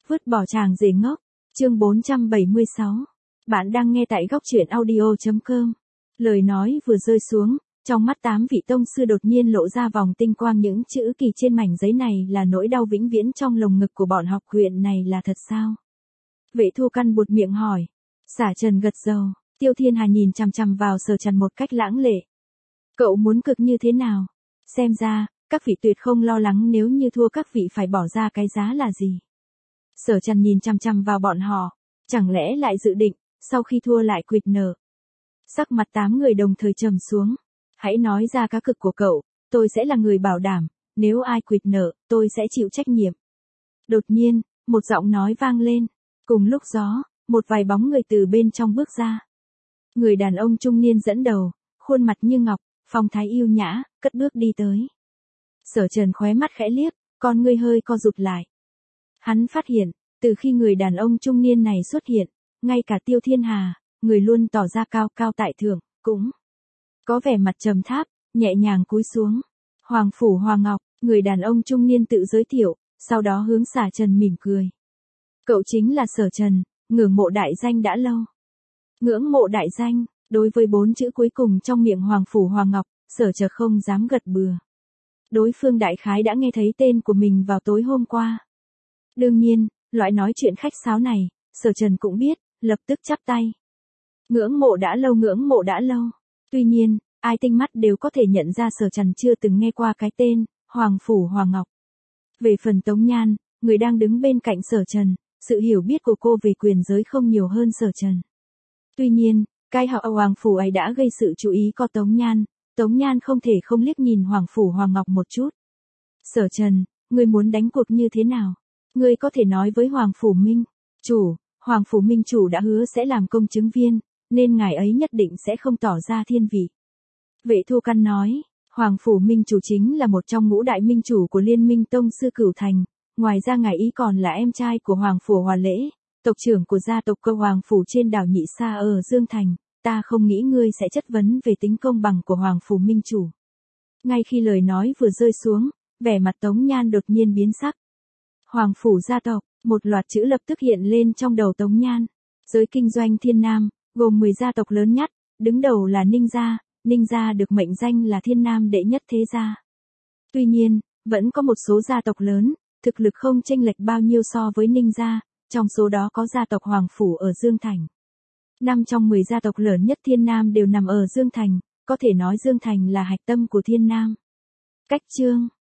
Vứt bỏ chàng rể ngốc. Chương 476. Bạn đang nghe tại góc truyện audio.com. Lời nói vừa rơi xuống, trong mắt 8 vị tông sư đột nhiên lộ ra vòng tinh quang, những chữ kỳ trên mảnh giấy này là nỗi đau vĩnh viễn trong lồng ngực của bọn học huyện này là thật sao? Vệ Thu Căn buột miệng hỏi. Xả Trần gật đầu, Tiêu Thiên Hà nhìn chằm chằm vào Sở Trần một cách lãng lệ. Cậu muốn cực như thế nào? Xem ra, các vị tuyệt không lo lắng nếu như thua các vị phải bỏ ra cái giá là gì. Sở Trần nhìn chằm chằm vào bọn họ, chẳng lẽ lại dự định, sau khi thua lại quỵt nợ. Sắc mặt 8 người đồng thời trầm xuống. Hãy nói ra cá cược của cậu, tôi sẽ là người bảo đảm, nếu ai quỵt nợ, tôi sẽ chịu trách nhiệm. Đột nhiên, một giọng nói vang lên. Cùng lúc đó, một vài bóng người từ bên trong bước ra. Người đàn ông trung niên dẫn đầu, khuôn mặt như ngọc, phong thái yêu nhã, cất bước đi tới. Sở Trần khóe mắt khẽ liếc, con ngươi hơi co rụt lại. Hắn phát hiện, từ khi người đàn ông trung niên này xuất hiện, ngay cả Tiêu Thiên Hà, người luôn tỏ ra cao cao tại thượng, cũng có vẻ mặt trầm tháp, nhẹ nhàng cúi xuống. Hoàng Phủ Hoàng Ngọc, người đàn ông trung niên tự giới thiệu, sau đó hướng Sở Trần mỉm cười. Cậu chính là Sở Trần, ngưỡng mộ đại danh đã lâu. Ngưỡng mộ đại danh, đối với 4 chữ cuối cùng trong miệng Hoàng Phủ Hoàng Ngọc, Sở Trần không dám gật bừa. Đối phương đại khái đã nghe thấy tên của mình vào tối hôm qua. Đương nhiên, loại nói chuyện khách sáo này, Sở Trần cũng biết, lập tức chắp tay. Ngưỡng mộ đã lâu, ngưỡng mộ đã lâu. Tuy nhiên, ai tinh mắt đều có thể nhận ra Sở Trần chưa từng nghe qua cái tên, Hoàng Phủ Hoàng Ngọc. Về phần Tống Nhan, người đang đứng bên cạnh Sở Trần, sự hiểu biết của cô về quyền giới không nhiều hơn Sở Trần. Tuy nhiên, cái họ Hoàng Phủ ấy đã gây sự chú ý có Tống Nhan không thể không liếc nhìn Hoàng Phủ Hoàng Ngọc một chút. Sở Trần, ngươi muốn đánh cuộc như thế nào? Ngươi có thể nói với Hoàng Phủ Minh chủ, Hoàng Phủ Minh chủ đã hứa sẽ làm công chứng viên, nên ngài ấy nhất định sẽ không tỏ ra thiên vị. Vệ Thu Căn nói, Hoàng Phủ Minh chủ chính là một trong ngũ đại minh chủ của Liên minh Tông sư Cửu Thành, ngoài ra ngài ý còn là em trai của Hoàng Phủ Hòa Lễ, tộc trưởng của gia tộc cơ Hoàng Phủ trên đảo Nhị Sa ở Dương Thành. Ta không nghĩ ngươi sẽ chất vấn về tính công bằng của Hoàng Phủ Minh chủ. Ngay khi lời nói vừa rơi xuống, vẻ mặt Tống Nhan đột nhiên biến sắc. Hoàng Phủ gia tộc, một loạt chữ lập tức hiện lên trong đầu Tống Nhan. Giới kinh doanh Thiên Nam, gồm 10 gia tộc lớn nhất, đứng đầu là Ninh gia được mệnh danh là Thiên Nam đệ nhất thế gia. Tuy nhiên, vẫn có một số gia tộc lớn, thực lực không chênh lệch bao nhiêu so với Ninh gia, trong số đó có gia tộc Hoàng Phủ ở Dương Thành. 5 trong 10 gia tộc lớn nhất Thiên Nam đều nằm ở Dương Thành, có thể nói Dương Thành là hạch tâm của Thiên Nam. Cách chương